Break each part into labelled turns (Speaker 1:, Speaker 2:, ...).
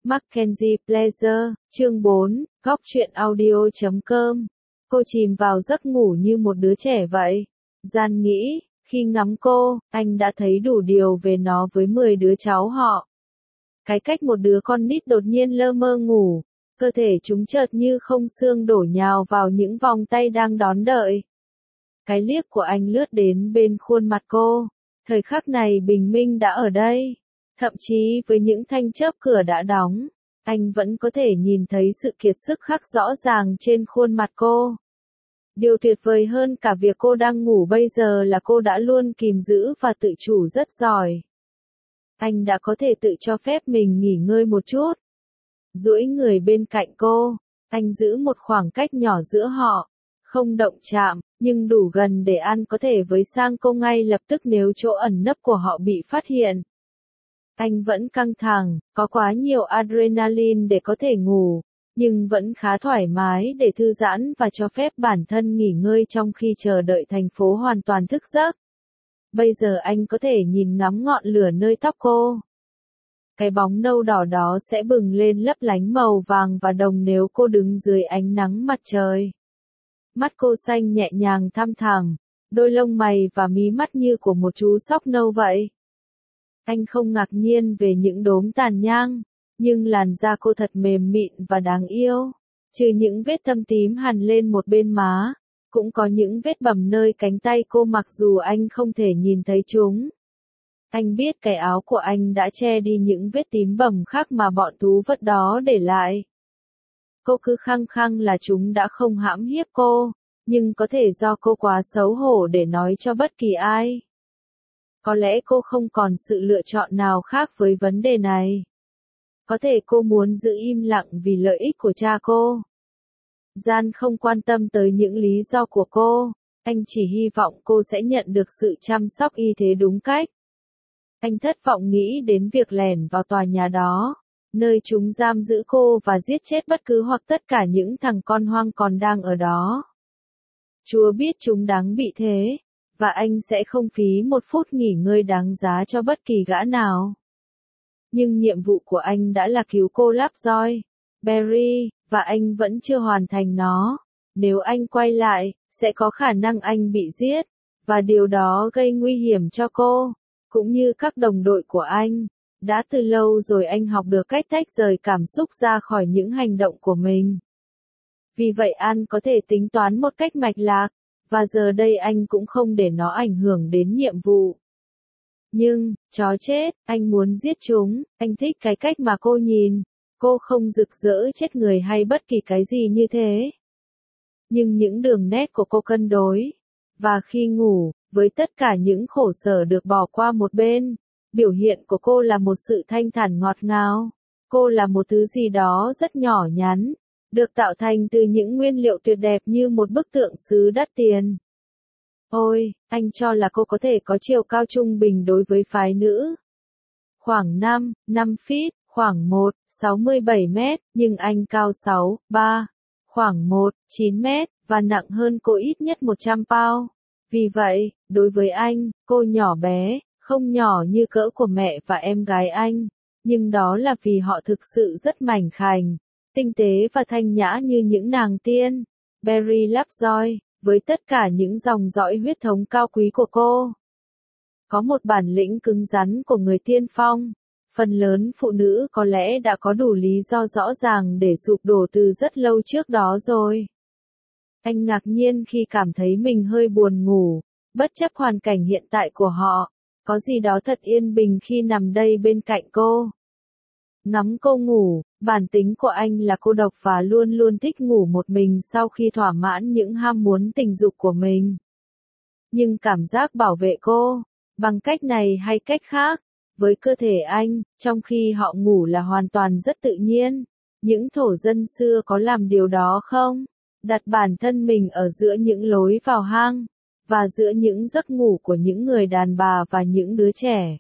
Speaker 1: Mackenzie Pleasure, chương 4, góc truyện audio.com. Cô chìm vào giấc ngủ như một đứa trẻ vậy. Gian nghĩ, khi ngắm cô, anh đã thấy đủ điều về nó với 10 đứa cháu họ. Cái cách một đứa con nít đột nhiên lơ mơ ngủ, cơ thể chúng chợt như không xương đổ nhào vào những vòng tay đang đón đợi. Cái liếc của anh lướt đến bên khuôn mặt cô. Thời khắc này bình minh đã ở đây. Thậm chí với những thanh chớp cửa đã đóng, anh vẫn có thể nhìn thấy sự kiệt sức khắc rõ ràng trên khuôn mặt cô. Điều tuyệt vời hơn cả việc cô đang ngủ bây giờ là cô đã luôn kìm giữ và tự chủ rất giỏi. Anh đã có thể tự cho phép mình nghỉ ngơi một chút. Duỗi người bên cạnh cô, anh giữ một khoảng cách nhỏ giữa họ, không động chạm, nhưng đủ gần để anh có thể với sang cô ngay lập tức nếu chỗ ẩn nấp của họ bị phát hiện. Anh vẫn căng thẳng, có quá nhiều adrenaline để có thể ngủ, nhưng vẫn khá thoải mái để thư giãn và cho phép bản thân nghỉ ngơi trong khi chờ đợi thành phố hoàn toàn thức giấc. Bây giờ anh có thể nhìn ngắm ngọn lửa nơi tóc cô. Cái bóng nâu đỏ đó sẽ bừng lên lấp lánh màu vàng và đồng nếu cô đứng dưới ánh nắng mặt trời. Mắt cô xanh nhẹ nhàng thăm thẳm, đôi lông mày và mí mắt như của một chú sóc nâu vậy. Anh không ngạc nhiên về những đốm tàn nhang, nhưng làn da cô thật mềm mịn và đáng yêu. Trừ những vết thâm tím hằn lên một bên má, cũng có những vết bầm nơi cánh tay cô mặc dù anh không thể nhìn thấy chúng. Anh biết cái áo của anh đã che đi những vết tím bầm khác mà bọn thú vật đó để lại. Cô cứ khăng khăng là chúng đã không hãm hiếp cô, nhưng có thể do cô quá xấu hổ để nói cho bất kỳ ai. Có lẽ cô không còn sự lựa chọn nào khác với vấn đề này. Có thể cô muốn giữ im lặng vì lợi ích của cha cô. Gian không quan tâm tới những lý do của cô, anh chỉ hy vọng cô sẽ nhận được sự chăm sóc y tế đúng cách. Anh thất vọng nghĩ đến việc lẻn vào tòa nhà đó, nơi chúng giam giữ cô và giết chết bất cứ hoặc tất cả những thằng con hoang còn đang ở đó. Chúa biết chúng đáng bị thế, và anh sẽ không phí một phút nghỉ ngơi đáng giá cho bất kỳ gã nào. Nhưng nhiệm vụ của anh đã là cứu cô Lovejoy, Barry, và anh vẫn chưa hoàn thành nó. Nếu anh quay lại, sẽ có khả năng anh bị giết, và điều đó gây nguy hiểm cho cô, cũng như các đồng đội của anh. Đã từ lâu rồi anh học được cách tách rời cảm xúc ra khỏi những hành động của mình. Vì vậy anh có thể tính toán một cách mạch lạc, và giờ đây anh cũng không để nó ảnh hưởng đến nhiệm vụ. Nhưng, chó chết, anh muốn giết chúng, anh thích cái cách mà cô nhìn. Cô không rực rỡ chết người hay bất kỳ cái gì như thế. Nhưng những đường nét của cô cân đối. Và khi ngủ, với tất cả những khổ sở được bỏ qua một bên, biểu hiện của cô là một sự thanh thản ngọt ngào. Cô là một thứ gì đó rất nhỏ nhắn, được tạo thành từ những nguyên liệu tuyệt đẹp như một bức tượng sứ đắt tiền. Ôi, anh cho là cô có thể có chiều cao trung bình đối với phái nữ. Khoảng 5 feet, khoảng 67 mét, nhưng anh cao 3, khoảng 9 mét, và nặng hơn cô ít nhất 100 pound. Vì vậy, đối với anh, cô nhỏ bé, không nhỏ như cỡ của mẹ và em gái anh, nhưng đó là vì họ thực sự rất mảnh khảnh, tinh tế và thanh nhã như những nàng tiên. Barry Lovejoy, với tất cả những dòng dõi huyết thống cao quý của cô, có một bản lĩnh cứng rắn của người tiên phong. Phần lớn phụ nữ có lẽ đã có đủ lý do rõ ràng để sụp đổ từ rất lâu trước đó rồi. Anh ngạc nhiên khi cảm thấy mình hơi buồn ngủ, bất chấp hoàn cảnh hiện tại của họ. Có gì đó thật yên bình khi nằm đây bên cạnh cô. Ngắm cô ngủ, bản tính của anh là cô độc và luôn luôn thích ngủ một mình sau khi thỏa mãn những ham muốn tình dục của mình. Nhưng cảm giác bảo vệ cô, bằng cách này hay cách khác, với cơ thể anh, trong khi họ ngủ là hoàn toàn rất tự nhiên. Những thổ dân xưa có làm điều đó không? Đặt bản thân mình ở giữa những lối vào hang, và giữa những giấc ngủ của những người đàn bà và những đứa trẻ.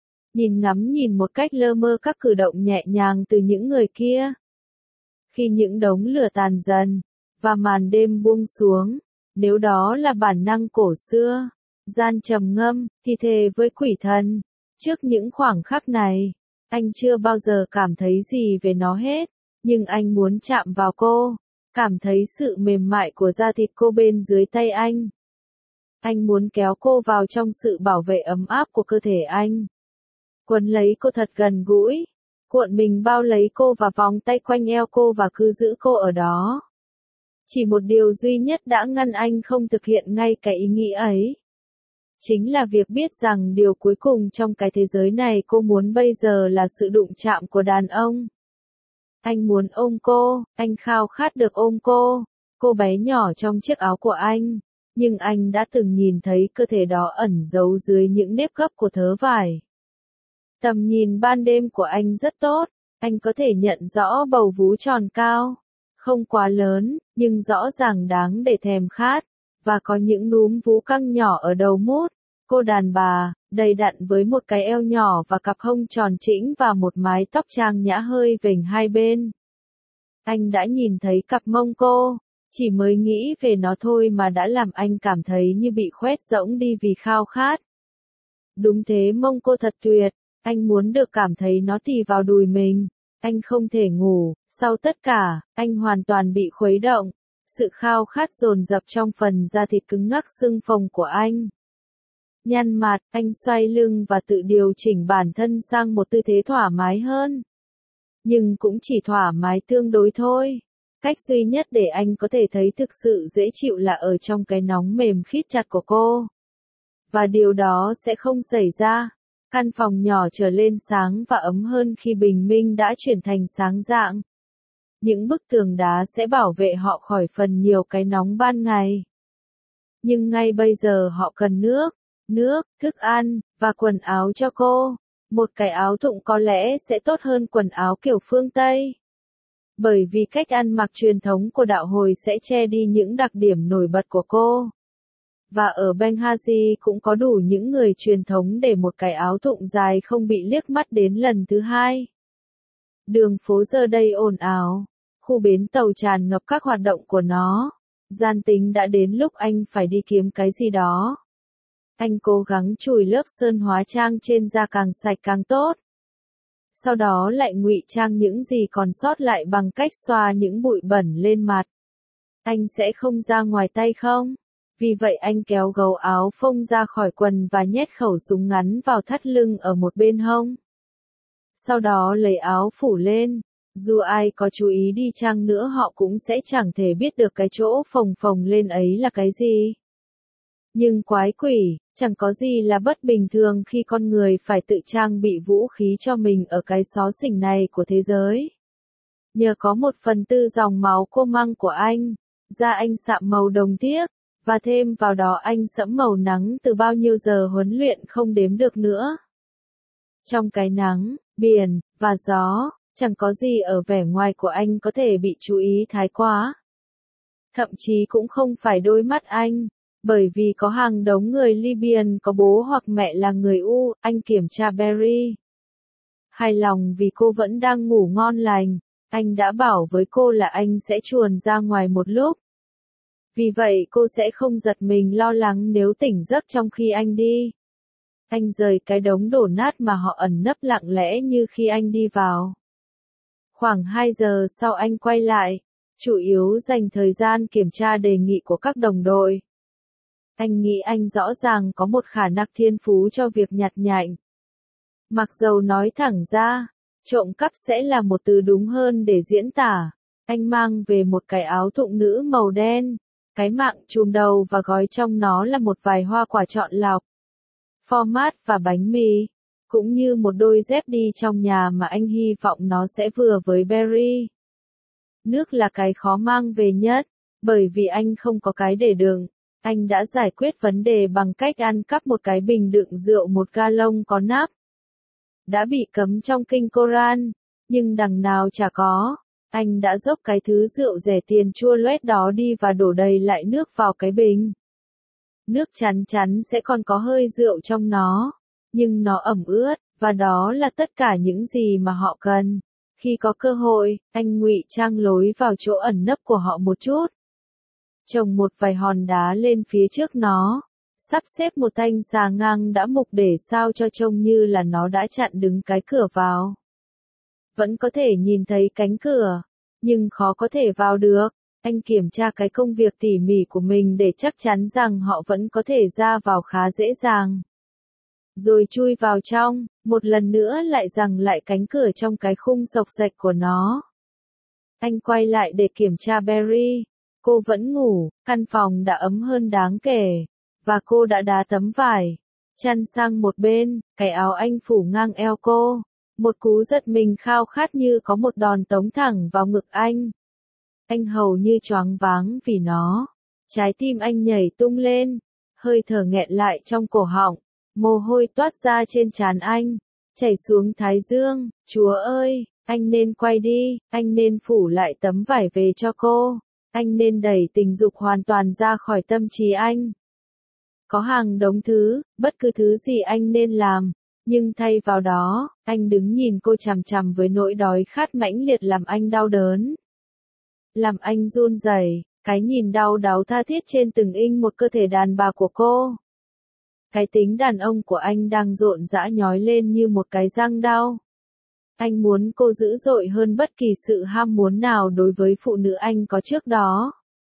Speaker 1: Nhìn một cách lơ mơ các cử động nhẹ nhàng từ những người kia. Khi những đống lửa tàn dần, và màn đêm buông xuống, nếu đó là bản năng cổ xưa, Gian trầm ngâm, thì thề với quỷ thần. Trước những khoảng khắc này, Anh chưa bao giờ cảm thấy gì về nó hết, nhưng anh muốn chạm vào cô, cảm thấy sự mềm mại của da thịt cô bên dưới tay anh. Anh muốn kéo cô vào trong sự bảo vệ ấm áp của cơ thể anh. Quấn lấy cô thật gần gũi, cuộn mình bao lấy cô và vòng tay quanh eo cô và cứ giữ cô ở đó. Chỉ một điều duy nhất đã ngăn anh không thực hiện ngay cái ý nghĩ ấy. Chính là việc biết rằng điều cuối cùng trong cái thế giới này cô muốn bây giờ là sự đụng chạm của đàn ông. Anh muốn ôm cô, anh khao khát được ôm cô bé nhỏ trong chiếc áo của anh. Nhưng anh đã từng nhìn thấy cơ thể đó ẩn giấu dưới những nếp gấp của thớ vải. Tầm nhìn ban đêm của anh rất tốt, anh có thể nhận rõ bầu vú tròn cao, không quá lớn, nhưng rõ ràng đáng để thèm khát, và có những núm vú căng nhỏ ở đầu mút. Cô đàn bà, đầy đặn với một cái eo nhỏ và cặp hông tròn trĩnh và một mái tóc trang nhã hơi vểnh hai bên. Anh đã nhìn thấy cặp mông cô, chỉ mới nghĩ về nó thôi mà đã làm anh cảm thấy như bị khoét rỗng đi vì khao khát. Đúng thế, mông cô thật tuyệt, anh muốn được cảm thấy nó tì vào đùi mình. Anh không thể ngủ, sau tất cả, anh hoàn toàn bị khuấy động. Sự khao khát dồn dập trong phần da thịt cứng ngắc sưng phồng của anh. Nhăn mặt, anh xoay lưng và tự điều chỉnh bản thân sang một tư thế thoải mái hơn. Nhưng cũng chỉ thoải mái tương đối thôi. Cách duy nhất để anh có thể thấy thực sự dễ chịu là ở trong cái nóng mềm khít chặt của cô. Và điều đó sẽ không xảy ra. Căn phòng nhỏ trở lên sáng và ấm hơn khi bình minh đã chuyển thành sáng rạng. Những bức tường đá sẽ bảo vệ họ khỏi phần nhiều cái nóng ban ngày. Nhưng ngay bây giờ họ cần nước, thức ăn, và quần áo cho cô. Một cái áo thụng có lẽ sẽ tốt hơn quần áo kiểu phương Tây. Bởi vì cách ăn mặc truyền thống của đạo hồi sẽ che đi những đặc điểm nổi bật của cô. Và ở Benghazi cũng có đủ những người truyền thống để một cái áo thụng dài không bị liếc mắt đến lần thứ hai. Đường phố giờ đây ồn ào, khu bến tàu tràn ngập các hoạt động của nó. Gian tính đã đến lúc anh phải đi kiếm cái gì đó. Anh cố gắng chùi lớp sơn hóa trang trên da càng sạch càng tốt. Sau đó lại ngụy trang những gì còn sót lại bằng cách xoa những bụi bẩn lên mặt. Anh sẽ không ra ngoài tay không? Vì vậy anh kéo gấu áo phông ra khỏi quần và nhét khẩu súng ngắn vào thắt lưng ở một bên hông. Sau đó lấy áo phủ lên. Dù ai có chú ý đi chăng nữa họ cũng sẽ chẳng thể biết được cái chỗ phồng phồng lên ấy là cái gì. Nhưng quái quỷ, chẳng có gì là bất bình thường khi con người phải tự trang bị vũ khí cho mình ở cái xó xỉnh này của thế giới. Nhờ có 1/4 dòng máu cô mang của anh, da anh sạm màu đồng tiếc, và thêm vào đó anh sẫm màu nắng từ bao nhiêu giờ huấn luyện không đếm được nữa. Trong cái nắng, biển, và gió, chẳng có gì ở vẻ ngoài của anh có thể bị chú ý thái quá. Thậm chí cũng không phải đôi mắt anh, bởi vì có hàng đống người Libyan có bố hoặc mẹ là người anh kiểm tra Barry. Hài lòng vì cô vẫn đang ngủ ngon lành, anh đã bảo với cô là anh sẽ chuồn ra ngoài một lúc. Vì vậy cô sẽ không giật mình lo lắng nếu tỉnh giấc trong khi anh đi. Anh rời cái đống đổ nát mà họ ẩn nấp lặng lẽ như khi anh đi vào. Khoảng 2 giờ sau anh quay lại, chủ yếu dành thời gian kiểm tra đề nghị của các đồng đội. Anh nghĩ anh rõ ràng có một khả năng thiên phú cho việc nhặt nhạnh. Mặc dầu nói thẳng ra, trộm cắp sẽ là một từ đúng hơn để diễn tả. Anh mang về một cái áo thụng nữ màu đen, cái mạng chùm đầu và gói trong nó là một vài hoa quả chọn lọc, format và bánh mì, cũng như một đôi dép đi trong nhà mà anh hy vọng nó sẽ vừa với Barry. Nước là cái khó mang về nhất, bởi vì anh không có cái để đựng. Anh đã giải quyết vấn đề bằng cách ăn cắp một cái bình đựng rượu một ga lông có nắp. Đã bị cấm trong kinh Koran, nhưng đằng nào chả có. Anh đã dốc cái thứ rượu rẻ tiền chua loét đó đi và đổ đầy lại nước vào cái bình. Nước chắn chắn sẽ còn có hơi rượu trong nó, nhưng nó ẩm ướt, và đó là tất cả những gì mà họ cần. Khi có cơ hội, anh ngụy trang lối vào chỗ ẩn nấp của họ một chút. Trồng một vài hòn đá lên phía trước nó. sắp xếp một thanh xà ngang đã mục để sao cho trông như là nó đã chặn đứng cái cửa vào. Vẫn có thể nhìn thấy cánh cửa, nhưng khó có thể vào được. Anh kiểm tra cái công việc tỉ mỉ của mình để chắc chắn rằng họ vẫn có thể ra vào khá dễ dàng. Rồi chui vào trong, một lần nữa lại giằng lại cánh cửa trong cái khung xộc xệch của nó. Anh quay lại để kiểm tra Barry. Cô vẫn ngủ, căn phòng đã ấm hơn đáng kể, và cô đã đá tấm vải chăn sang một bên, cái áo anh phủ ngang eo cô. Một cú giật mình khao khát như có một đòn tống thẳng vào ngực anh. Anh hầu như choáng váng vì nó. Trái tim anh nhảy tung lên, hơi thở nghẹn lại trong cổ họng, mồ hôi toát ra trên trán anh, chảy xuống thái dương. Chúa ơi, anh nên quay đi, anh nên phủ lại tấm vải về cho cô. Anh nên đẩy tình dục hoàn toàn ra khỏi tâm trí anh. Có hàng đống thứ, bất cứ thứ gì anh nên làm, nhưng thay vào đó, anh đứng nhìn cô chằm chằm với nỗi đói khát mãnh liệt làm anh đau đớn. Làm anh run rẩy, cái nhìn đau đáu tha thiết trên từng inch một cơ thể đàn bà của cô. Cái tính đàn ông của anh đang rộn rã nhói lên như một cái răng đau. Anh muốn cô dữ dội hơn bất kỳ sự ham muốn nào đối với phụ nữ anh có trước đó.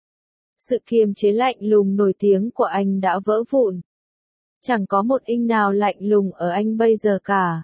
Speaker 1: Sự kiềm chế lạnh lùng nổi tiếng của anh đã vỡ vụn. Chẳng có một inch nào lạnh lùng ở anh bây giờ cả.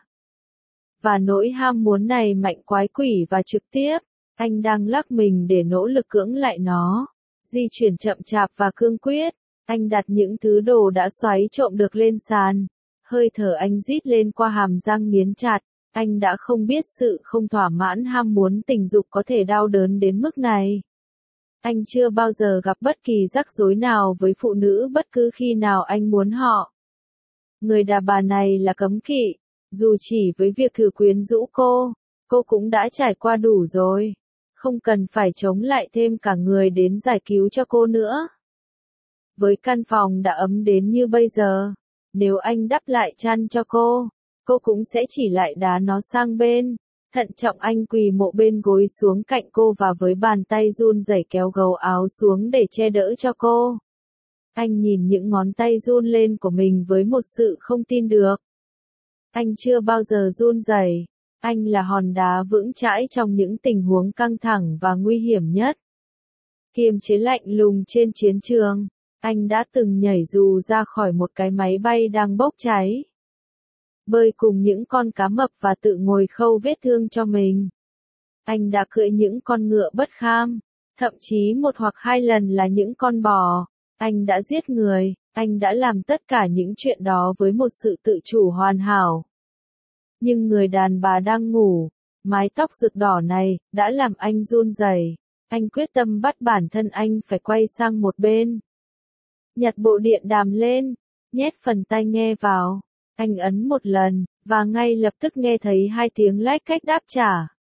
Speaker 1: Và nỗi ham muốn này mạnh quái quỷ và trực tiếp, anh đang lắc mình để nỗ lực cưỡng lại nó. Di chuyển chậm chạp và cương quyết, anh đặt những thứ đồ đã xoáy trộm được lên sàn. Hơi thở anh rít lên qua hàm răng nghiến chặt. Anh đã không biết sự không thỏa mãn ham muốn tình dục có thể đau đớn đến mức này. Anh chưa bao giờ gặp bất kỳ rắc rối nào với phụ nữ bất cứ khi nào anh muốn họ. Người đàn bà này là cấm kỵ, dù chỉ với việc thử quyến rũ cô cũng đã trải qua đủ rồi. Không cần phải chống lại thêm cả người đến giải cứu cho cô nữa. Với căn phòng đã ấm đến như bây giờ, nếu anh đắp lại chăn cho cô cũng sẽ chỉ lại đá nó sang bên. Thận trọng anh quỳ mộ bên gối xuống cạnh cô và với bàn tay run rẩy kéo gấu áo xuống để che đỡ cho cô. Anh nhìn những ngón tay run lên của mình với một sự không tin được. Anh chưa bao giờ run rẩy. Anh là hòn đá vững chãi trong những tình huống căng thẳng và nguy hiểm nhất. Kiềm chế lạnh lùng trên chiến trường, anh đã từng nhảy dù ra khỏi một cái máy bay đang bốc cháy. Bơi cùng những con cá mập và tự ngồi khâu vết thương cho mình. Anh đã cưỡi những con ngựa bất kham, thậm chí một hoặc hai lần là những con bò. Anh đã giết người, anh đã làm tất cả những chuyện đó với một sự tự chủ hoàn hảo. Nhưng người đàn bà đang ngủ, mái tóc rực đỏ này, đã làm anh run rẩy. Anh quyết tâm bắt bản thân anh phải quay sang một bên. Nhặt bộ điện đàm lên, nhét phần tai nghe vào. Anh ấn một lần, và ngay lập tức nghe thấy hai tiếng lách cách đáp trả.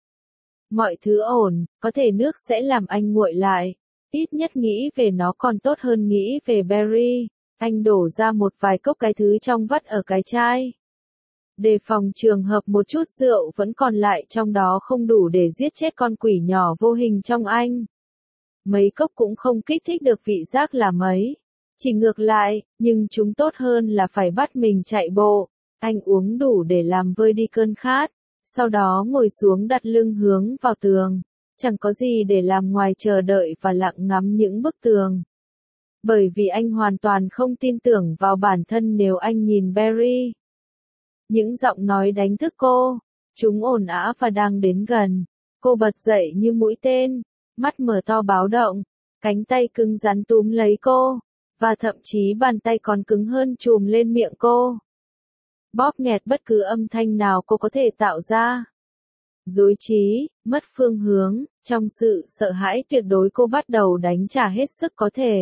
Speaker 1: Mọi thứ ổn, có thể nước sẽ làm anh nguội lại. Ít nhất nghĩ về nó còn tốt hơn nghĩ về Barry. Anh đổ ra một vài cốc cái thứ trong vắt ở cái chai. Đề phòng trường hợp một chút rượu vẫn còn lại trong đó không đủ để giết chết con quỷ nhỏ vô hình trong anh. Mấy cốc cũng không kích thích được vị giác là mấy. Chỉ ngược lại, nhưng chúng tốt hơn là phải bắt mình chạy bộ. Anh uống đủ để làm vơi đi cơn khát. Sau đó ngồi xuống đặt lưng hướng vào tường. Chẳng có gì để làm ngoài chờ đợi và lặng ngắm những bức tường. Bởi vì anh hoàn toàn không tin tưởng vào bản thân nếu anh nhìn Barry. Những giọng nói đánh thức cô. Chúng ồn ào và đang đến gần. Cô bật dậy như mũi tên. Mắt mở to báo động. Cánh tay cứng rắn túm lấy cô. Và thậm chí bàn tay còn cứng hơn chùm lên miệng cô. Bóp nghẹt bất cứ âm thanh nào cô có thể tạo ra. Rối trí, mất phương hướng, trong sự sợ hãi tuyệt đối cô bắt đầu đánh trả hết sức có thể.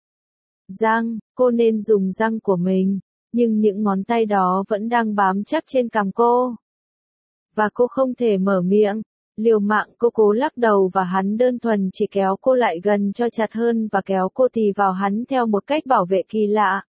Speaker 1: Răng, cô nên dùng răng của mình, nhưng những ngón tay đó vẫn đang bám chắc trên cằm cô. Và cô không thể mở miệng. Liều mạng cô cố lắc đầu và hắn đơn thuần chỉ kéo cô lại gần cho chặt hơn và kéo cô tì vào hắn theo một cách bảo vệ kỳ lạ.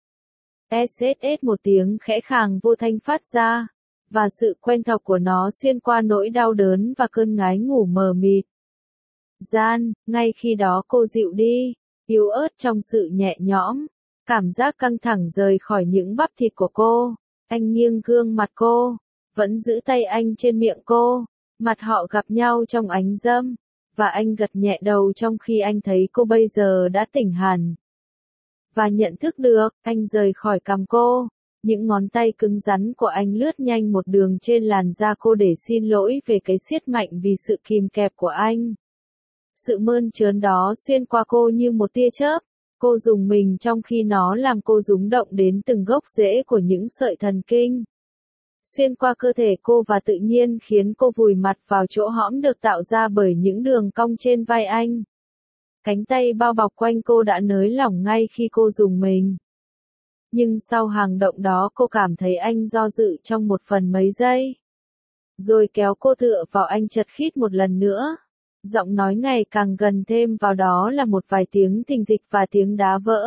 Speaker 1: SSS một tiếng khẽ khàng vô thanh phát ra, và sự quen thuộc của nó xuyên qua nỗi đau đớn và cơn ngái ngủ mờ mịt. Gian, ngay khi đó cô dịu đi, yếu ớt trong sự nhẹ nhõm. Cảm giác căng thẳng rời khỏi những bắp thịt của cô. Anh nghiêng gương mặt cô, vẫn giữ tay anh trên miệng cô. Mặt họ gặp nhau trong ánh râm, và anh gật nhẹ đầu trong khi anh thấy cô bây giờ đã tỉnh hẳn. Và nhận thức được, anh rời khỏi cằm cô. Những ngón tay cứng rắn của anh lướt nhanh một đường trên làn da cô để xin lỗi về cái siết mạnh vì sự kìm kẹp của anh. Sự mơn trớn đó xuyên qua cô như một tia chớp. Cô rùng mình trong khi nó làm cô rúng động đến từng gốc rễ của những sợi thần kinh. Xuyên qua cơ thể cô và tự nhiên khiến cô vùi mặt vào chỗ hõm được tạo ra bởi những đường cong trên vai anh. Cánh tay bao bọc quanh cô đã nới lỏng ngay khi cô rùng mình. Nhưng sau hành động đó cô cảm thấy anh do dự trong một phần mấy giây. Rồi kéo cô tựa vào anh chật khít một lần nữa. Giọng nói ngày càng gần thêm vào đó là một vài tiếng thình thịch và tiếng đá vỡ.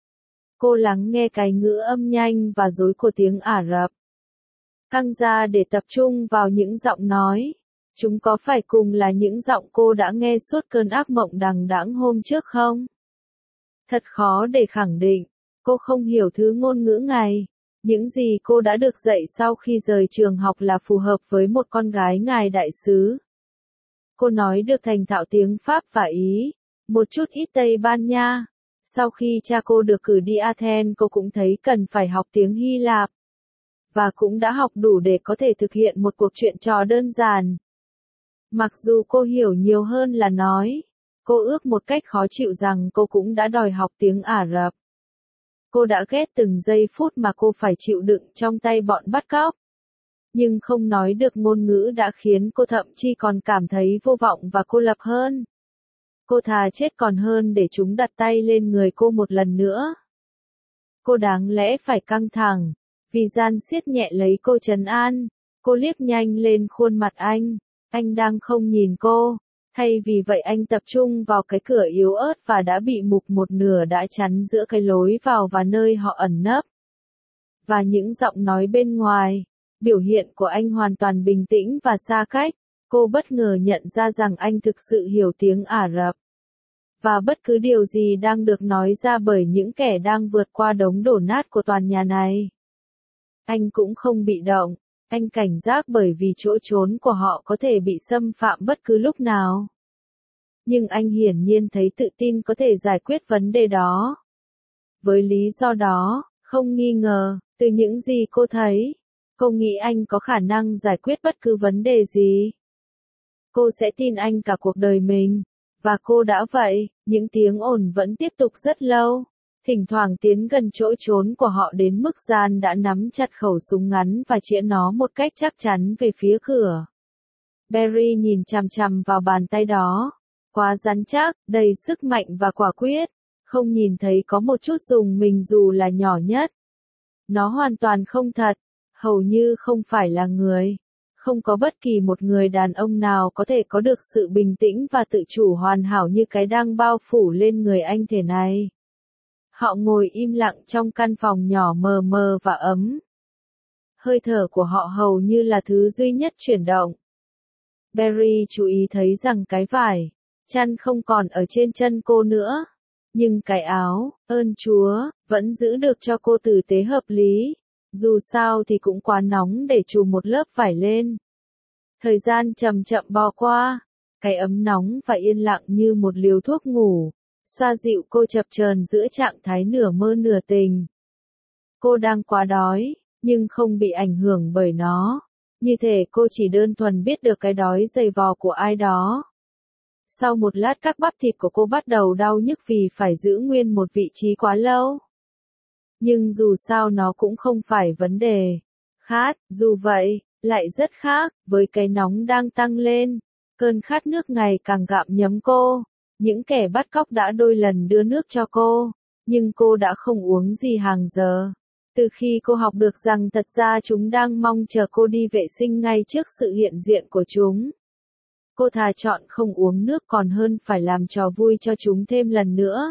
Speaker 1: Cô lắng nghe cái ngữ âm nhanh và rối của tiếng Ả Rập. Căng ra để tập trung vào những giọng nói. Chúng có phải cùng là những giọng cô đã nghe suốt cơn ác mộng đằng đẵng hôm trước không? Thật khó để khẳng định. Cô không hiểu thứ ngôn ngữ ngài. Những gì cô đã được dạy sau khi rời trường học là phù hợp với một con gái ngài đại sứ. Cô nói được thành thạo tiếng Pháp và Ý, một chút ít Tây Ban Nha. Sau khi cha cô được cử đi Athens, cô cũng thấy cần phải học tiếng Hy Lạp. Và cũng đã học đủ để có thể thực hiện một cuộc chuyện trò đơn giản. Mặc dù cô hiểu nhiều hơn là nói, cô ước một cách khó chịu rằng cô cũng đã đòi học tiếng Ả Rập. Cô đã ghét từng giây phút mà cô phải chịu đựng trong tay bọn bắt cóc. Nhưng không nói được ngôn ngữ đã khiến cô thậm chí còn cảm thấy vô vọng và cô lập hơn. Cô thà chết còn hơn để chúng đặt tay lên người cô một lần nữa. Cô đáng lẽ phải căng thẳng, vì gian siết nhẹ lấy cô trấn an. Cô liếc nhanh lên khuôn mặt anh đang không nhìn cô. Thay vì vậy anh tập trung vào cái cửa yếu ớt và đã bị mục một nửa đã chắn giữa cái lối vào và nơi họ ẩn nấp. Và những giọng nói bên ngoài, biểu hiện của anh hoàn toàn bình tĩnh và xa cách. Cô bất ngờ nhận ra rằng anh thực sự hiểu tiếng Ả Rập. Và bất cứ điều gì đang được nói ra bởi những kẻ đang vượt qua đống đổ nát của tòa nhà này. Anh cũng không bị động. Anh cảnh giác bởi vì chỗ trốn của họ có thể bị xâm phạm bất cứ lúc nào. Nhưng anh hiển nhiên thấy tự tin có thể giải quyết vấn đề đó. Với lý do đó, không nghi ngờ, từ những gì cô thấy, cô nghĩ anh có khả năng giải quyết bất cứ vấn đề gì. Cô sẽ tin anh cả cuộc đời mình. Và cô đã vậy, những tiếng ồn vẫn tiếp tục rất lâu. Thỉnh thoảng tiến gần chỗ trốn của họ đến mức Gian đã nắm chặt khẩu súng ngắn và chĩa nó một cách chắc chắn về phía cửa. Barry nhìn chằm chằm vào bàn tay đó. Quá rắn chắc, đầy sức mạnh và quả quyết. Không nhìn thấy có một chút rùng mình dù là nhỏ nhất. Nó hoàn toàn không thật. Hầu như không phải là người. Không có bất kỳ một người đàn ông nào có thể có được sự bình tĩnh và tự chủ hoàn hảo như cái đang bao phủ lên người anh thế này. Họ ngồi im lặng trong căn phòng nhỏ mờ mờ và ấm. Hơi thở của họ hầu như là thứ duy nhất chuyển động. Barry chú ý thấy rằng cái vải, chăn không còn ở trên chân cô nữa. Nhưng cái áo, ơn Chúa, vẫn giữ được cho cô tử tế hợp lý. Dù sao thì cũng quá nóng để trùm một lớp vải lên. Thời gian chậm chậm bò qua. Cái ấm nóng và yên lặng như một liều thuốc ngủ. Xoa dịu cô chập chờn giữa trạng thái nửa mơ nửa tình. Cô đang quá đói, nhưng không bị ảnh hưởng bởi nó. Như thể cô chỉ đơn thuần biết được cái đói dày vò của ai đó. Sau một lát các bắp thịt của cô bắt đầu đau nhức vì phải giữ nguyên một vị trí quá lâu. Nhưng dù sao nó cũng không phải vấn đề. Khát, dù vậy, lại rất khác, với cái nóng đang tăng lên. Cơn khát nước ngày càng gặm nhấm cô. Những kẻ bắt cóc đã đôi lần đưa nước cho cô, nhưng cô đã không uống gì hàng giờ. Từ khi cô học được rằng thật ra chúng đang mong chờ cô đi vệ sinh ngay trước sự hiện diện của chúng. Cô thà chọn không uống nước còn hơn phải làm trò vui cho chúng thêm lần nữa.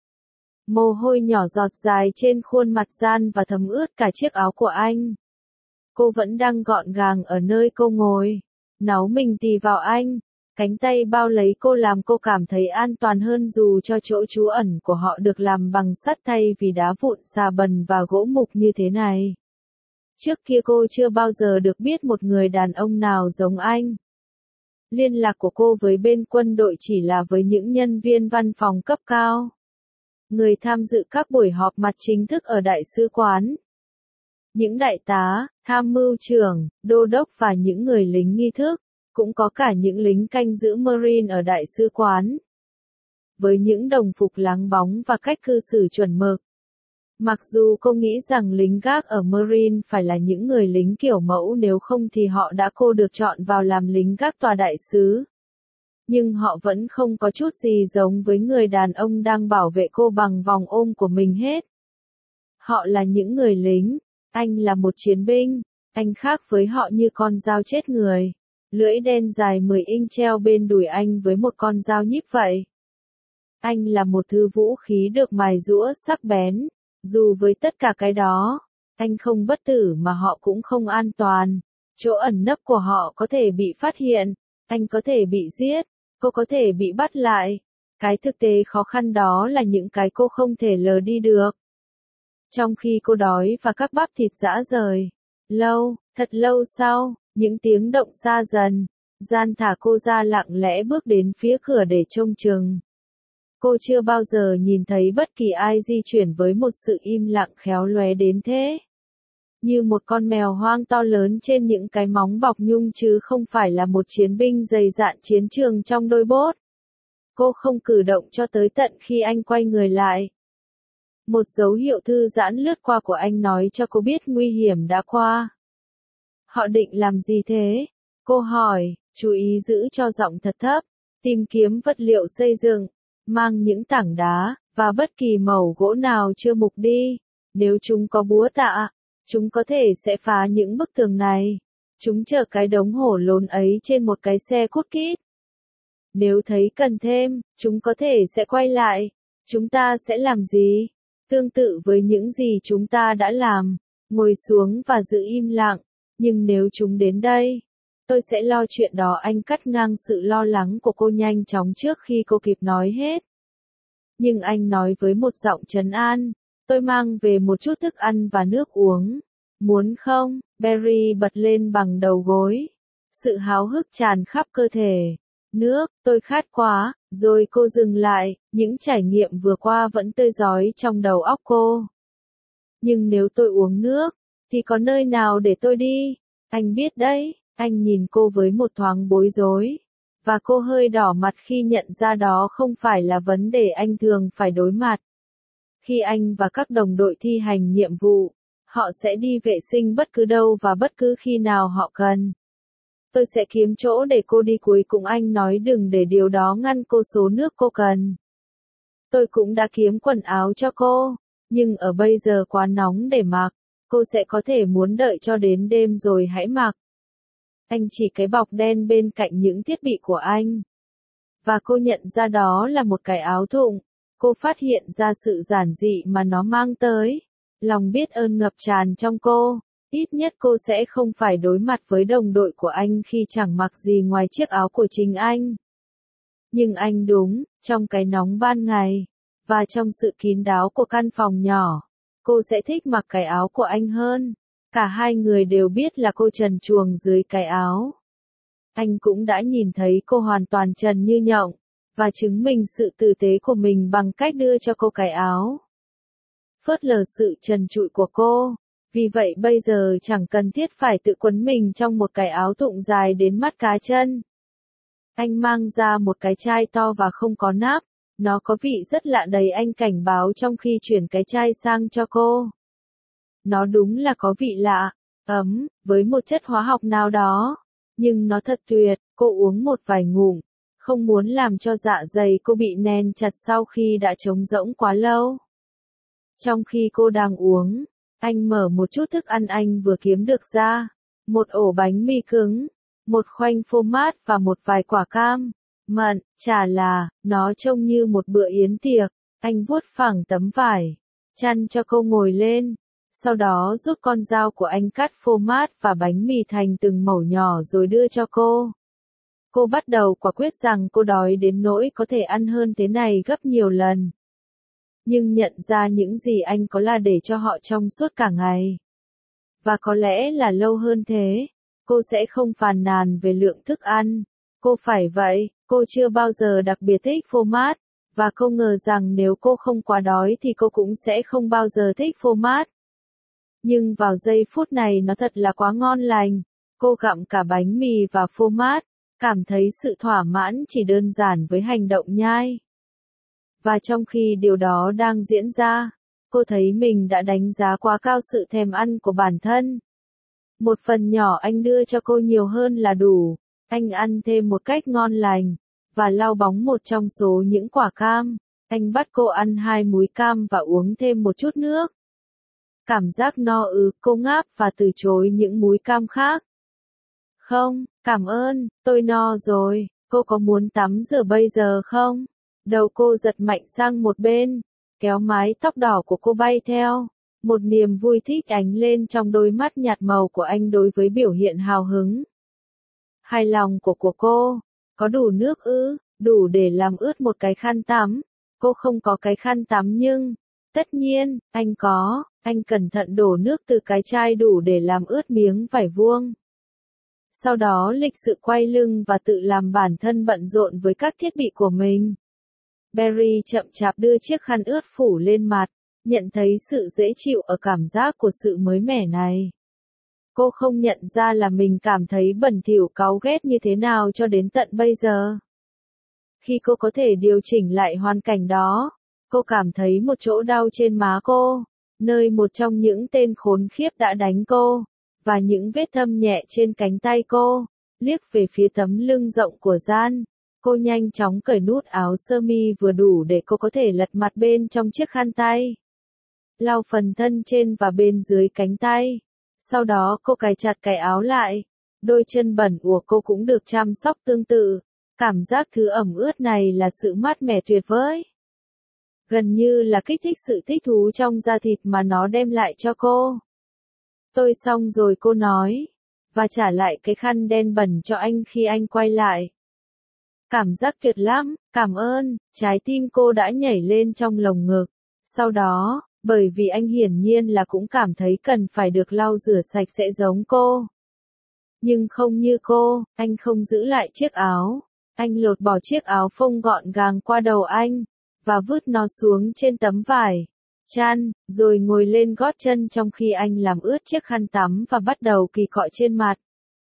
Speaker 1: Mồ hôi nhỏ giọt dài trên khuôn mặt Gian và thấm ướt cả chiếc áo của anh. Cô vẫn đang gọn gàng ở nơi cô ngồi, náu mình tì vào anh. Cánh tay bao lấy cô làm cô cảm thấy an toàn hơn dù cho chỗ trú ẩn của họ được làm bằng sắt thay vì đá vụn xà bần và gỗ mục như thế này. Trước kia cô chưa bao giờ được biết một người đàn ông nào giống anh. Liên lạc của cô với bên quân đội chỉ là với những nhân viên văn phòng cấp cao. Người tham dự các buổi họp mặt chính thức ở đại sứ quán. Những đại tá, tham mưu trưởng, đô đốc và những người lính nghi thức. Cũng có cả những lính canh giữ Marine ở đại sứ quán. Với những đồng phục láng bóng và cách cư xử chuẩn mực. Mặc dù cô nghĩ rằng lính gác ở Marine phải là những người lính kiểu mẫu nếu không thì họ đã cô được chọn vào làm lính gác tòa đại sứ. Nhưng họ vẫn không có chút gì giống với người đàn ông đang bảo vệ cô bằng vòng ôm của mình hết. Họ là những người lính, anh là một chiến binh, anh khác với họ như con dao chết người. Lưỡi đen dài 10 inch treo bên đùi anh với một con dao nhíp vậy. Anh là một thứ vũ khí được mài giũa sắc bén. Dù với tất cả cái đó, anh không bất tử mà họ cũng không an toàn. Chỗ ẩn nấp của họ có thể bị phát hiện, anh có thể bị giết, cô có thể bị bắt lại. Cái thực tế khó khăn đó là những cái cô không thể lờ đi được. Trong khi cô đói và các bắp thịt rã rời. Thật lâu sau, những tiếng động xa dần, Gian thả cô ra lặng lẽ bước đến phía cửa để trông chừng. Cô chưa bao giờ nhìn thấy bất kỳ ai di chuyển với một sự im lặng khéo léo đến thế. Như một con mèo hoang to lớn trên những cái móng bọc nhung chứ không phải là một chiến binh dày dạn chiến trường trong đôi bốt. Cô không cử động cho tới tận khi anh quay người lại. Một dấu hiệu thư giãn lướt qua của anh nói cho cô biết nguy hiểm đã qua. Họ định làm gì thế? Cô hỏi, chú ý giữ cho giọng thật thấp, tìm kiếm vật liệu xây dựng, mang những tảng đá, và bất kỳ mẩu gỗ nào chưa mục đi. Nếu chúng có búa tạ, chúng có thể sẽ phá những bức tường này. Chúng chở cái đống hổ lốn ấy trên một cái xe cút kít. Nếu thấy cần thêm, chúng có thể sẽ quay lại. Chúng ta sẽ làm gì? Tương tự với những gì chúng ta đã làm, ngồi xuống và giữ im lặng. Nhưng nếu chúng đến đây, tôi sẽ lo chuyện đó. Anh cắt ngang sự lo lắng của cô nhanh chóng trước khi cô kịp nói hết. Nhưng anh nói với một giọng trấn an, tôi mang về một chút thức ăn và nước uống. Muốn không? Barry bật lên bằng đầu gối. Sự háo hức tràn khắp cơ thể. Nước, tôi khát quá. Rồi cô dừng lại, những trải nghiệm vừa qua vẫn tươi rói trong đầu óc cô. Nhưng nếu tôi uống nước, thì có nơi nào để tôi đi? Anh biết đấy, anh nhìn cô với một thoáng bối rối. Và cô hơi đỏ mặt khi nhận ra đó không phải là vấn đề anh thường phải đối mặt. Khi anh và các đồng đội thi hành nhiệm vụ, họ sẽ đi vệ sinh bất cứ đâu và bất cứ khi nào họ cần. Tôi sẽ kiếm chỗ để cô đi cuối cùng. Anh nói đừng để điều đó ngăn cô số nước cô cần. Tôi cũng đã kiếm quần áo cho cô, nhưng ở bây giờ quá nóng để mặc. Cô sẽ có thể muốn đợi cho đến đêm rồi hãy mặc. Anh chỉ cái bọc đen bên cạnh những thiết bị của anh. Và cô nhận ra đó là một cái áo thụng. Cô phát hiện ra sự giản dị mà nó mang tới. Lòng biết ơn ngập tràn trong cô. Ít nhất cô sẽ không phải đối mặt với đồng đội của anh khi chẳng mặc gì ngoài chiếc áo của chính anh. Nhưng anh đúng, trong cái nóng ban ngày, và trong sự kín đáo của căn phòng nhỏ, cô sẽ thích mặc cái áo của anh hơn. Cả hai người đều biết là cô trần truồng dưới cái áo. Anh cũng đã nhìn thấy cô hoàn toàn trần như nhộng, và chứng minh sự tử tế của mình bằng cách đưa cho cô cái áo. Phớt lờ sự trần trụi của cô. Vì vậy bây giờ chẳng cần thiết phải tự quấn mình trong một cái áo thụng dài đến mắt cá chân. Anh mang ra một cái chai to và không có nắp. Nó có vị rất lạ đầy. Anh cảnh báo trong khi chuyển cái chai sang cho cô. Nó đúng là có vị lạ, ấm, với một chất hóa học nào đó. Nhưng nó thật tuyệt. Cô uống một vài ngụm. Không muốn làm cho dạ dày cô bị nén chặt sau khi đã trống rỗng quá lâu. Trong khi cô đang uống, anh mở một chút thức ăn anh vừa kiếm được ra. Một ổ bánh mì cứng, một khoanh phô mát và một vài quả cam. Mận, chả là, nó trông như một bữa yến tiệc. Anh vuốt phẳng tấm vải, chăn cho cô ngồi lên. Sau đó rút con dao của anh cắt phô mát và bánh mì thành từng mẩu nhỏ rồi đưa cho cô. Cô bắt đầu quả quyết rằng cô đói đến nỗi có thể ăn hơn thế này gấp nhiều lần. Nhưng nhận ra những gì anh có là để cho họ trong suốt cả ngày. Và có lẽ là lâu hơn thế. Cô sẽ không phàn nàn về lượng thức ăn. Cô phải vậy, cô chưa bao giờ đặc biệt thích phô mát. Và cô ngờ rằng nếu cô không quá đói thì cô cũng sẽ không bao giờ thích phô mát. Nhưng vào giây phút này nó thật là quá ngon lành. Cô gặm cả bánh mì và phô mát, cảm thấy sự thỏa mãn chỉ đơn giản với hành động nhai. Và trong khi điều đó đang diễn ra, cô thấy mình đã đánh giá quá cao sự thèm ăn của bản thân. Một phần nhỏ anh đưa cho cô nhiều hơn là đủ. Anh ăn thêm một cách ngon lành, và lau bóng một trong số những quả cam. Anh bắt cô ăn 2 múi cam và uống thêm một chút nước. Cảm giác no cô ngáp và từ chối những múi cam khác. Không, cảm ơn, tôi no rồi, cô có muốn tắm rửa bây giờ không? Đầu cô giật mạnh sang một bên, kéo mái tóc đỏ của cô bay theo. Một niềm vui thích ánh lên trong đôi mắt nhạt màu của anh đối với biểu hiện hào hứng. Hài lòng của cô, có đủ nước đủ để làm ướt một cái khăn tắm. Cô không có cái khăn tắm nhưng, tất nhiên, anh có, anh cẩn thận đổ nước từ cái chai đủ để làm ướt miếng vải vuông. Sau đó lịch sự quay lưng và tự làm bản thân bận rộn với các thiết bị của mình. Barry chậm chạp đưa chiếc khăn ướt phủ lên mặt, nhận thấy sự dễ chịu ở cảm giác của sự mới mẻ này. Cô không nhận ra là mình cảm thấy bẩn thỉu cáu ghét như thế nào cho đến tận bây giờ. Khi cô có thể điều chỉnh lại hoàn cảnh đó, cô cảm thấy một chỗ đau trên má cô, nơi một trong những tên khốn khiếp đã đánh cô, và những vết thâm nhẹ trên cánh tay cô. Liếc về phía tấm lưng rộng của Jan, cô nhanh chóng cởi nút áo sơ mi vừa đủ để cô có thể lật mặt bên trong chiếc khăn tay. Lau phần thân trên và bên dưới cánh tay. Sau đó cô cài chặt cái áo lại. Đôi chân bẩn của cô cũng được chăm sóc tương tự. Cảm giác thứ ẩm ướt này là sự mát mẻ tuyệt vời. Gần như là kích thích sự thích thú trong da thịt mà nó đem lại cho cô. Tôi xong rồi, cô nói. Và trả lại cái khăn đen bẩn cho anh khi anh quay lại. Cảm giác tuyệt lắm, cảm ơn, trái tim cô đã nhảy lên trong lồng ngực. Sau đó, bởi vì anh hiển nhiên là cũng cảm thấy cần phải được lau rửa sạch sẽ giống cô. Nhưng không như cô, anh không giữ lại chiếc áo. Anh lột bỏ chiếc áo phông gọn gàng qua đầu anh, và vứt nó xuống trên tấm vải chăn, rồi ngồi lên gót chân trong khi anh làm ướt chiếc khăn tắm và bắt đầu kỳ cọ trên mặt.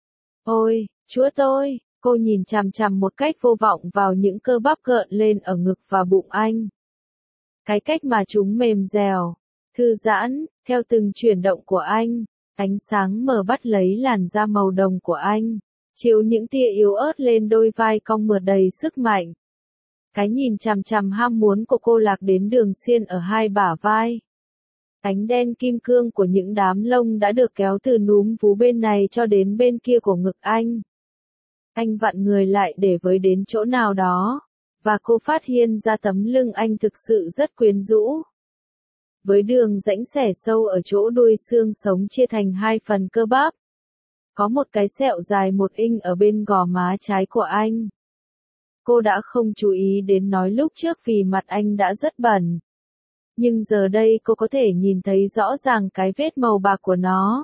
Speaker 1: Ôi, Chúa tôi! Cô nhìn chằm chằm một cách vô vọng vào những cơ bắp gợn lên ở ngực và bụng anh. Cái cách mà chúng mềm dẻo, thư giãn, theo từng chuyển động của anh, ánh sáng mờ bắt lấy làn da màu đồng của anh, chiếu những tia yếu ớt lên đôi vai cong mượt đầy sức mạnh. Cái nhìn chằm chằm ham muốn của cô lạc đến đường xiên ở hai bả vai. Ánh đen kim cương của những đám lông đã được kéo từ núm vú bên này cho đến bên kia của ngực anh. Anh vặn người lại để với đến chỗ nào đó, và cô phát hiện ra tấm lưng anh thực sự rất quyến rũ. Với đường rãnh xẻ sâu ở chỗ đuôi xương sống chia thành 2 phần cơ bắp. Có một cái sẹo dài 1 inch ở bên gò má trái của anh. Cô đã không chú ý đến nói lúc trước vì mặt anh đã rất bẩn. Nhưng giờ đây cô có thể nhìn thấy rõ ràng cái vết màu bạc của nó.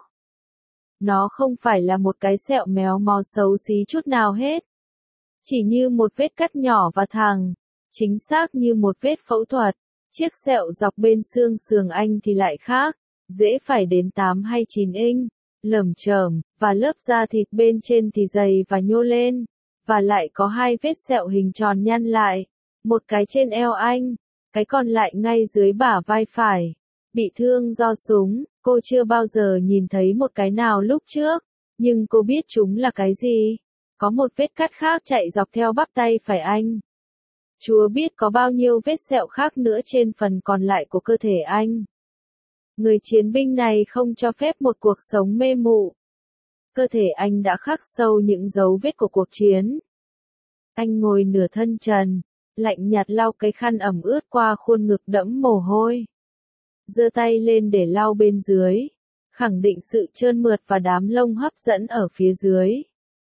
Speaker 1: Nó không phải là một cái sẹo méo mó xấu xí chút nào hết. Chỉ như một vết cắt nhỏ và thẳng. Chính xác như một vết phẫu thuật. Chiếc sẹo dọc bên xương sườn anh thì lại khác. Dễ phải đến 8 hay 9 inch. Lởm chởm, và lớp da thịt bên trên thì dày và nhô lên. Và lại có 2 vết sẹo hình tròn nhăn lại. Một cái trên eo anh. Cái còn lại ngay dưới bả vai phải. Bị thương do súng, cô chưa bao giờ nhìn thấy một cái nào lúc trước. Nhưng cô biết chúng là cái gì. Có một vết cắt khác chạy dọc theo bắp tay phải anh. Chúa biết có bao nhiêu vết sẹo khác nữa trên phần còn lại của cơ thể anh. Người chiến binh này không cho phép một cuộc sống mê mụ. Cơ thể anh đã khắc sâu những dấu vết của cuộc chiến. Anh ngồi nửa thân trần, lạnh nhạt lau cái khăn ẩm ướt qua khuôn ngực đẫm mồ hôi. Giơ tay lên để lau bên dưới, khẳng định sự trơn mượt và đám lông hấp dẫn ở phía dưới.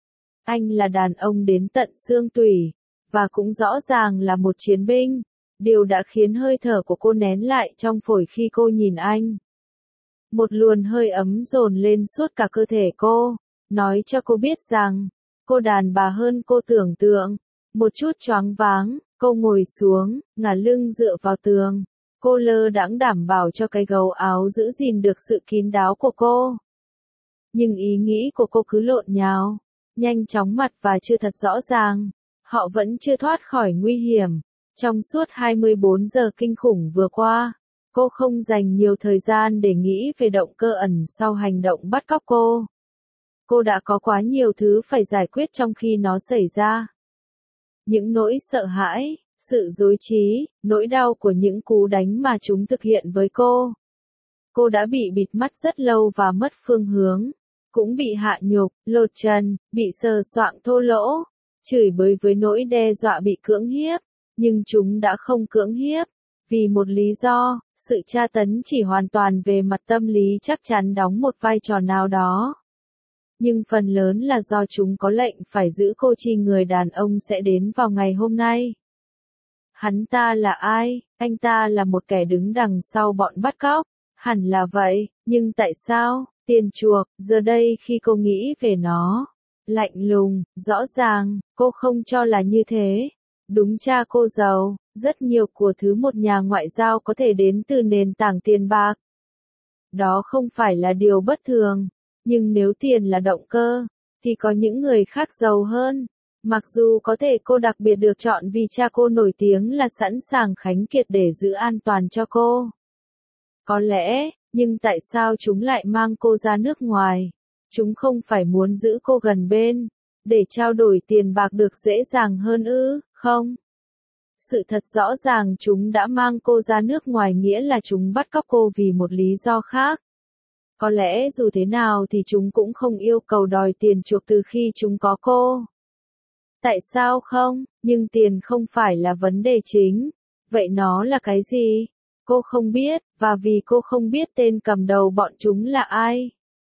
Speaker 1: Anh là đàn ông đến tận xương tủy, và cũng rõ ràng là một chiến binh. Điều đã khiến hơi thở của cô nén lại trong phổi khi cô nhìn anh. Một luồng hơi ấm dồn lên suốt cả cơ thể cô, nói cho cô biết rằng, cô đàn bà hơn cô tưởng tượng. Một chút choáng váng, cô ngồi xuống, ngả lưng dựa vào tường. Cô lơ đãng đảm bảo cho cái gấu áo giữ gìn được sự kín đáo của cô. Nhưng ý nghĩ của cô cứ lộn nhào, nhanh chóng mặt và chưa thật rõ ràng. Họ vẫn chưa thoát khỏi nguy hiểm. Trong suốt 24 giờ kinh khủng vừa qua, cô không dành nhiều thời gian để nghĩ về động cơ ẩn sau hành động bắt cóc cô. Cô đã có quá nhiều thứ phải giải quyết trong khi nó xảy ra. Những nỗi sợ hãi, sự rối trí, nỗi đau của những cú đánh mà chúng thực hiện với cô. Cô đã bị bịt mắt rất lâu và mất phương hướng, cũng bị hạ nhục, lột trần, bị sờ soạng thô lỗ, chửi bới với nỗi đe dọa bị cưỡng hiếp, nhưng chúng đã không cưỡng hiếp. Vì một lý do, sự tra tấn chỉ hoàn toàn về mặt tâm lý chắc chắn đóng một vai trò nào đó. Nhưng phần lớn là do chúng có lệnh phải giữ cô chi người đàn ông sẽ đến vào ngày hôm nay. Hắn ta là ai? Anh ta là một kẻ đứng đằng sau bọn bắt cóc. Hẳn là vậy, nhưng tại sao? Tiền chuộc, giờ đây khi cô nghĩ về nó. Lạnh lùng, rõ ràng, cô không cho là như thế. Đúng cha cô giàu, rất nhiều của thứ một nhà ngoại giao có thể đến từ nền tảng tiền bạc. Đó không phải là điều bất thường, nhưng nếu tiền là động cơ, thì có những người khác giàu hơn. Mặc dù có thể cô đặc biệt được chọn vì cha cô nổi tiếng là sẵn sàng khánh kiệt để giữ an toàn cho cô. Có lẽ, nhưng tại sao chúng lại mang cô ra nước ngoài? Chúng không phải muốn giữ cô gần bên, để trao đổi tiền bạc được dễ dàng hơn ư, không? Sự thật rõ ràng chúng đã mang cô ra nước ngoài nghĩa là chúng bắt cóc cô vì một lý do khác. Có lẽ dù thế nào thì chúng cũng không yêu cầu đòi tiền chuộc từ khi chúng có cô. Tại sao không? Nhưng tiền không phải là vấn đề chính. Vậy nó là cái gì? Cô không biết, và vì cô không biết tên cầm đầu bọn chúng là ai,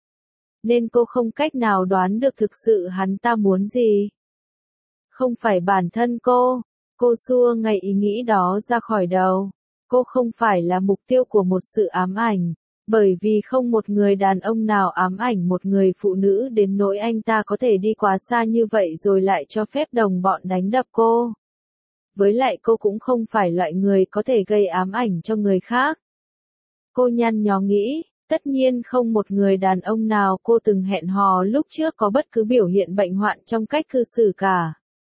Speaker 1: nên cô không cách nào đoán được thực sự hắn ta muốn gì. Không phải bản thân cô xua ngay ý nghĩ đó ra khỏi đầu. Cô không phải là mục tiêu của một sự ám ảnh, bởi vì không một người đàn ông nào ám ảnh một người phụ nữ đến nỗi anh ta có thể đi quá xa như vậy rồi lại cho phép đồng bọn đánh đập cô. Với lại cô cũng không phải loại người có thể gây ám ảnh cho người khác. Cô nhăn nhó nghĩ, tất nhiên không một người đàn ông nào cô từng hẹn hò lúc trước có bất cứ biểu hiện bệnh hoạn trong cách cư xử cả.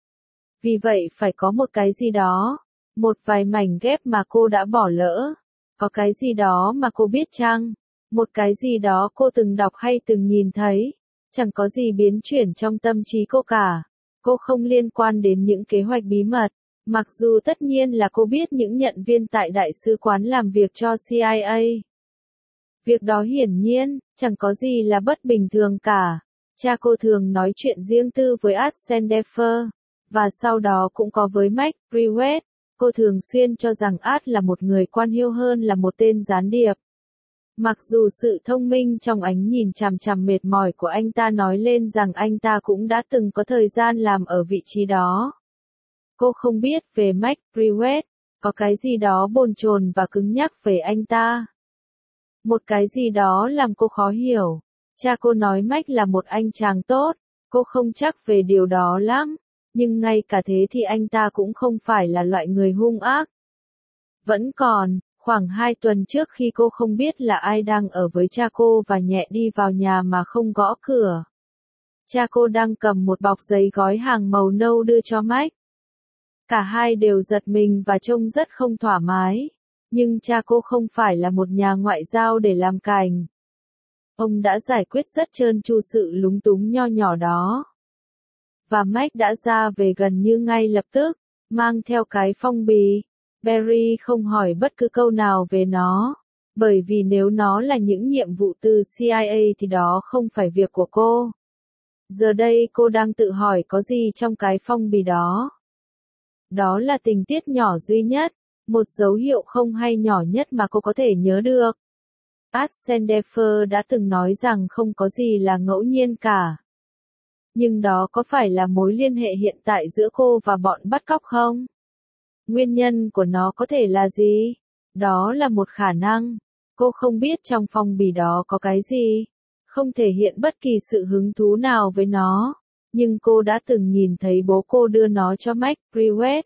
Speaker 1: Vì vậy phải có một cái gì đó, một vài mảnh ghép mà cô đã bỏ lỡ. Có cái gì đó mà cô biết chăng? Một cái gì đó cô từng đọc hay từng nhìn thấy. Chẳng có gì biến chuyển trong tâm trí cô cả. Cô không liên quan đến những kế hoạch bí mật. Mặc dù tất nhiên là cô biết những nhận viên tại đại sứ quán làm việc cho CIA. Việc đó hiển nhiên, chẳng có gì là bất bình thường cả. Cha cô thường nói chuyện riêng tư với Art Sandifer, và sau đó cũng có với Mike Brewett. Cô thường xuyên cho rằng Art là một người quan hiêu hơn là một tên gián điệp. Mặc dù sự thông minh trong ánh nhìn chằm chằm mệt mỏi của anh ta nói lên rằng anh ta cũng đã từng có thời gian làm ở vị trí đó. Cô không biết về Mike Brewett, có cái gì đó bồn chồn và cứng nhắc về anh ta. Một cái gì đó làm cô khó hiểu. Cha cô nói Mike là một anh chàng tốt, cô không chắc về điều đó lắm, nhưng ngay cả thế thì anh ta cũng không phải là loại người hung ác. Vẫn còn, khoảng 2 tuần trước khi cô không biết là ai đang ở với cha cô và nhẹ đi vào nhà mà không gõ cửa. Cha cô đang cầm một bọc giấy gói hàng màu nâu đưa cho Mike. Cả hai đều giật mình và trông rất không thoải mái. Nhưng cha cô không phải là một nhà ngoại giao để làm cành. Ông đã giải quyết rất trơn tru sự lúng túng nho nhỏ đó. Và Mike đã ra về gần như ngay lập tức, mang theo cái phong bì. Barry không hỏi bất cứ câu nào về nó, bởi vì nếu nó là những nhiệm vụ từ CIA thì đó không phải việc của cô. Giờ đây cô đang tự hỏi có gì trong cái phong bì đó. Đó là tình tiết nhỏ duy nhất, một dấu hiệu không hay nhỏ nhất mà cô có thể nhớ được. Art Sandifer đã từng nói rằng không có gì là ngẫu nhiên cả. Nhưng đó có phải là mối liên hệ hiện tại giữa cô và bọn bắt cóc không? Nguyên nhân của nó có thể là gì? Đó là một khả năng. Cô không biết trong phong bì đó có cái gì. Không thể hiện bất kỳ sự hứng thú nào với nó. Nhưng cô đã từng nhìn thấy bố cô đưa nó cho Max Prewett.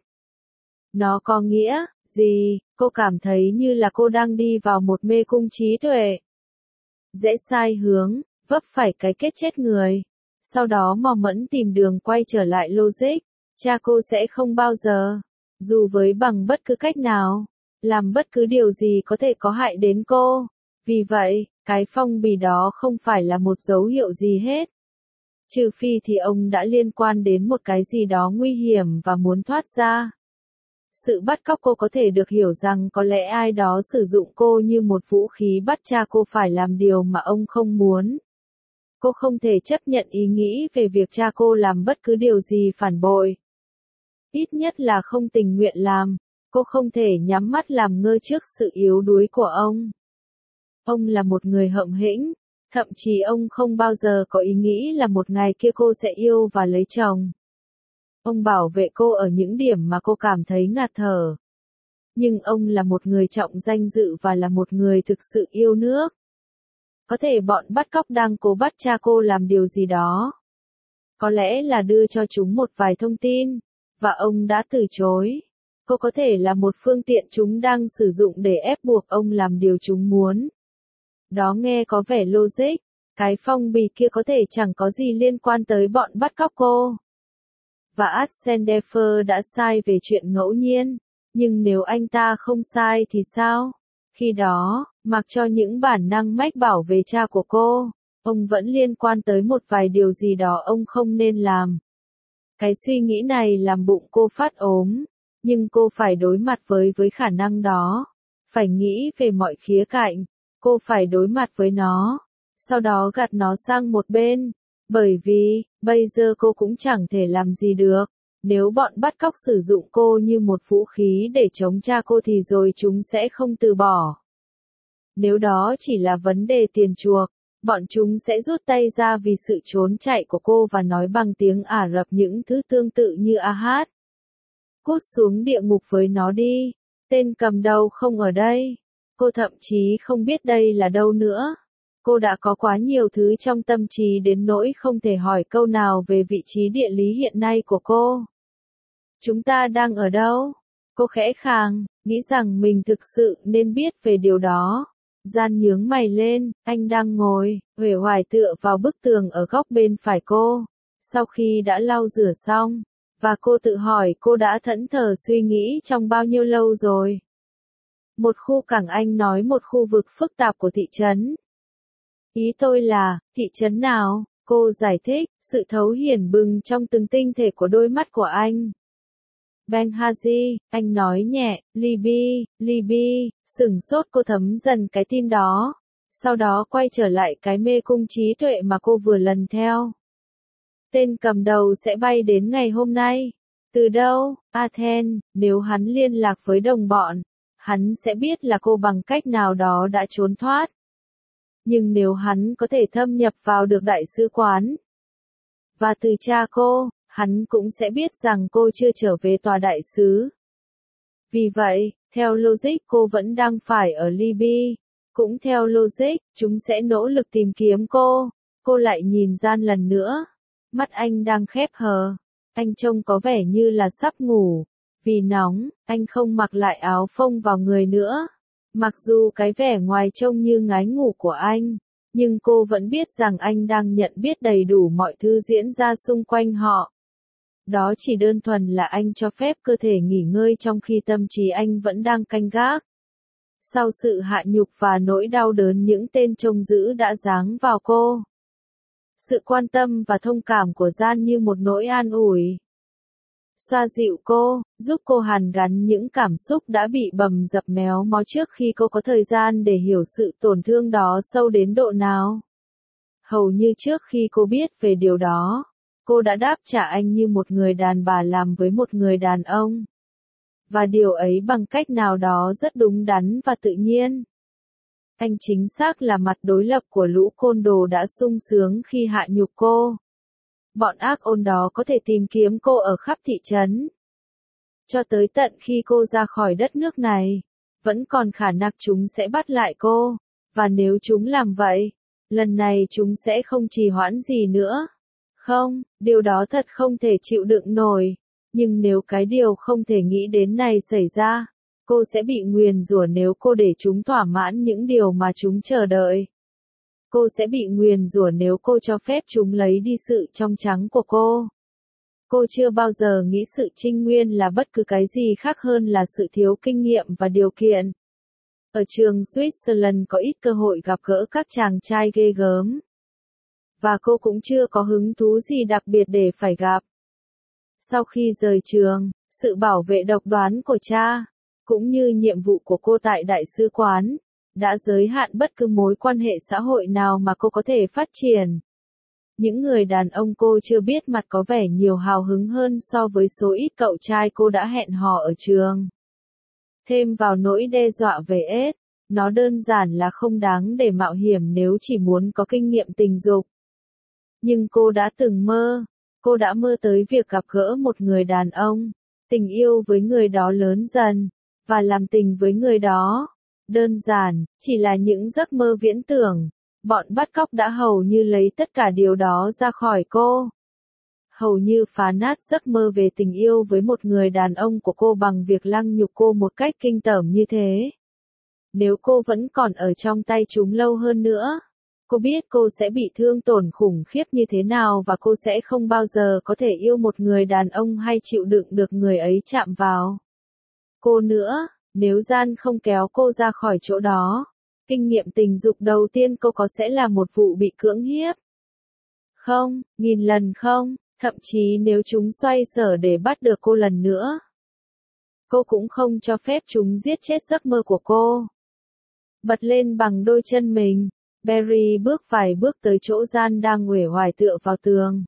Speaker 1: Nó có nghĩa gì? Cô cảm thấy như là cô đang đi vào một mê cung trí tuệ. Dễ sai hướng, vấp phải cái kết chết người. Sau đó mò mẫm tìm đường quay trở lại logic. Cha cô sẽ không bao giờ, dù với bằng bất cứ cách nào, làm bất cứ điều gì có thể có hại đến cô. Vì vậy, cái phong bì đó không phải là một dấu hiệu gì hết. Trừ phi thì ông đã liên quan đến một cái gì đó nguy hiểm và muốn thoát ra. Sự bắt cóc cô có thể được hiểu rằng có lẽ ai đó sử dụng cô như một vũ khí bắt cha cô phải làm điều mà ông không muốn. Cô không thể chấp nhận ý nghĩ về việc cha cô làm bất cứ điều gì phản bội. Ít nhất là không tình nguyện làm. Cô không thể nhắm mắt làm ngơ trước sự yếu đuối của ông. Ông là một người hậm hĩnh. Thậm chí ông không bao giờ có ý nghĩ là một ngày kia cô sẽ yêu và lấy chồng. Ông bảo vệ cô ở những điểm mà cô cảm thấy ngạt thở. Nhưng ông là một người trọng danh dự và là một người thực sự yêu nước. Có thể bọn bắt cóc đang cố bắt cha cô làm điều gì đó. Có lẽ là đưa cho chúng một vài thông tin, và ông đã từ chối. Cô có thể là một phương tiện chúng đang sử dụng để ép buộc ông làm điều chúng muốn. Đó nghe có vẻ logic. Cái phong bì kia có thể chẳng có gì liên quan tới bọn bắt cóc cô. Và Ascendefer đã sai về chuyện ngẫu nhiên. Nhưng nếu anh ta không sai thì sao? Khi đó, mặc cho những bản năng mách bảo về cha của cô, ông vẫn liên quan tới một vài điều gì đó ông không nên làm. Cái suy nghĩ này làm bụng cô phát ốm, nhưng cô phải đối mặt với khả năng đó. Phải nghĩ về mọi khía cạnh, cô phải đối mặt với nó, sau đó gạt nó sang một bên. Bởi vì, bây giờ cô cũng chẳng thể làm gì được. Nếu bọn bắt cóc sử dụng cô như một vũ khí để chống cha cô thì rồi chúng sẽ không từ bỏ. Nếu đó chỉ là vấn đề tiền chuộc, bọn chúng sẽ rút tay ra vì sự trốn chạy của cô và nói bằng tiếng Ả Rập những thứ tương tự như Ahad. Cút xuống địa ngục với nó đi. Tên cầm đầu không ở đây. Cô thậm chí không biết đây là đâu nữa. Cô đã có quá nhiều thứ trong tâm trí đến nỗi không thể hỏi câu nào về vị trí địa lý hiện nay của cô. Chúng ta đang ở đâu? Cô khẽ khàng, nghĩ rằng mình thực sự nên biết về điều đó. Gian nhướng mày lên, anh đang ngồi, uể oải tựa vào bức tường ở góc bên phải cô. Sau khi đã lau rửa xong, và cô tự hỏi cô đã thẫn thờ suy nghĩ trong bao nhiêu lâu rồi. Một khu cảng, anh nói, một khu vực phức tạp của thị trấn. Ý tôi là, thị trấn nào? Cô giải thích, sự thấu hiển bừng trong từng tinh thể của đôi mắt của anh. Benghazi, anh nói nhẹ, Libya, sửng sốt. Cô thấm dần cái tin đó. Sau đó quay trở lại cái mê cung trí tuệ mà cô vừa lần theo. Tên cầm đầu sẽ bay đến ngày hôm nay. Từ đâu? Athens. Nếu hắn liên lạc với đồng bọn, hắn sẽ biết là cô bằng cách nào đó đã trốn thoát. Nhưng nếu hắn có thể thâm nhập vào được đại sứ quán, và từ cha cô, hắn cũng sẽ biết rằng cô chưa trở về tòa đại sứ. Vì vậy, theo logic cô vẫn đang phải ở Libya. Cũng theo logic, chúng sẽ nỗ lực tìm kiếm cô. Cô lại nhìn Gian lần nữa. Mắt anh đang khép hờ. Anh trông có vẻ như là sắp ngủ. Vì nóng, anh không mặc lại áo phông vào người nữa. Mặc dù cái vẻ ngoài trông như ngái ngủ của anh, nhưng cô vẫn biết rằng anh đang nhận biết đầy đủ mọi thứ diễn ra xung quanh họ. Đó chỉ đơn thuần là anh cho phép cơ thể nghỉ ngơi trong khi tâm trí anh vẫn đang canh gác. Sau sự hạ nhục và nỗi đau đớn những tên trông giữ đã giáng vào cô, sự quan tâm và thông cảm của Gian như một nỗi an ủi. Xoa dịu cô, giúp cô hàn gắn những cảm xúc đã bị bầm dập méo mó trước khi cô có thời gian để hiểu sự tổn thương đó sâu đến độ nào. Hầu như trước khi cô biết về điều đó, cô đã đáp trả anh như một người đàn bà làm với một người đàn ông. Và điều ấy bằng cách nào đó rất đúng đắn và tự nhiên. Anh chính xác là mặt đối lập của lũ côn đồ đã sung sướng khi hạ nhục cô. Bọn ác ôn đó có thể tìm kiếm cô ở khắp thị trấn. Cho tới tận khi cô ra khỏi đất nước này, vẫn còn khả năng chúng sẽ bắt lại cô. Và nếu chúng làm vậy, lần này chúng sẽ không trì hoãn gì nữa. Không, điều đó thật không thể chịu đựng nổi. Nhưng nếu cái điều không thể nghĩ đến này xảy ra, cô sẽ bị nguyền rủa nếu cô để chúng thỏa mãn những điều mà chúng chờ đợi. Cô sẽ bị nguyền rủa nếu cô cho phép chúng lấy đi sự trong trắng của cô. Cô chưa bao giờ nghĩ sự trinh nguyên là bất cứ cái gì khác hơn là sự thiếu kinh nghiệm và điều kiện. Ở trường Switzerland có ít cơ hội gặp gỡ các chàng trai ghê gớm. Và cô cũng chưa có hứng thú gì đặc biệt để phải gặp. Sau khi rời trường, sự bảo vệ độc đoán của cha, cũng như nhiệm vụ của cô tại đại sứ quán, đã giới hạn bất cứ mối quan hệ xã hội nào mà cô có thể phát triển. Những người đàn ông cô chưa biết mặt có vẻ nhiều hào hứng hơn so với số ít cậu trai cô đã hẹn hò ở trường. Thêm vào nỗi đe dọa về AIDS, nó đơn giản là không đáng để mạo hiểm nếu chỉ muốn có kinh nghiệm tình dục. Nhưng cô đã từng mơ. Cô đã mơ tới việc gặp gỡ một người đàn ông, tình yêu với người đó lớn dần, và làm tình với người đó. Đơn giản, chỉ là những giấc mơ viễn tưởng. Bọn bắt cóc đã hầu như lấy tất cả điều đó ra khỏi cô. Hầu như phá nát giấc mơ về tình yêu với một người đàn ông của cô bằng việc lăng nhục cô một cách kinh tởm như thế. Nếu cô vẫn còn ở trong tay chúng lâu hơn nữa, cô biết cô sẽ bị thương tổn khủng khiếp như thế nào và cô sẽ không bao giờ có thể yêu một người đàn ông hay chịu đựng được người ấy chạm vào cô nữa, nếu Gian không kéo cô ra khỏi chỗ đó. Kinh nghiệm tình dục đầu tiên cô có sẽ là một vụ bị cưỡng hiếp. Không, nghìn lần không, thậm chí nếu chúng xoay sở để bắt được cô lần nữa. Cô cũng không cho phép chúng giết chết giấc mơ của cô. Bật lên bằng đôi chân mình, Barry bước vài bước tới chỗ Gian đang uể oải tựa vào tường.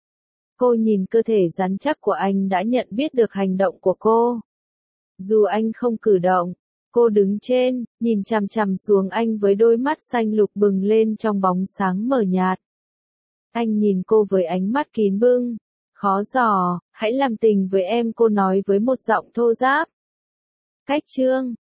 Speaker 1: Cô nhìn cơ thể rắn chắc của anh đã nhận biết được hành động của cô. Dù anh không cử động, cô đứng trên, nhìn chằm chằm xuống anh với đôi mắt xanh lục bừng lên trong bóng sáng mờ nhạt. Anh nhìn cô với ánh mắt kín bưng. Khó dò, hãy làm tình với em, cô nói với một giọng thô ráp. Cách chương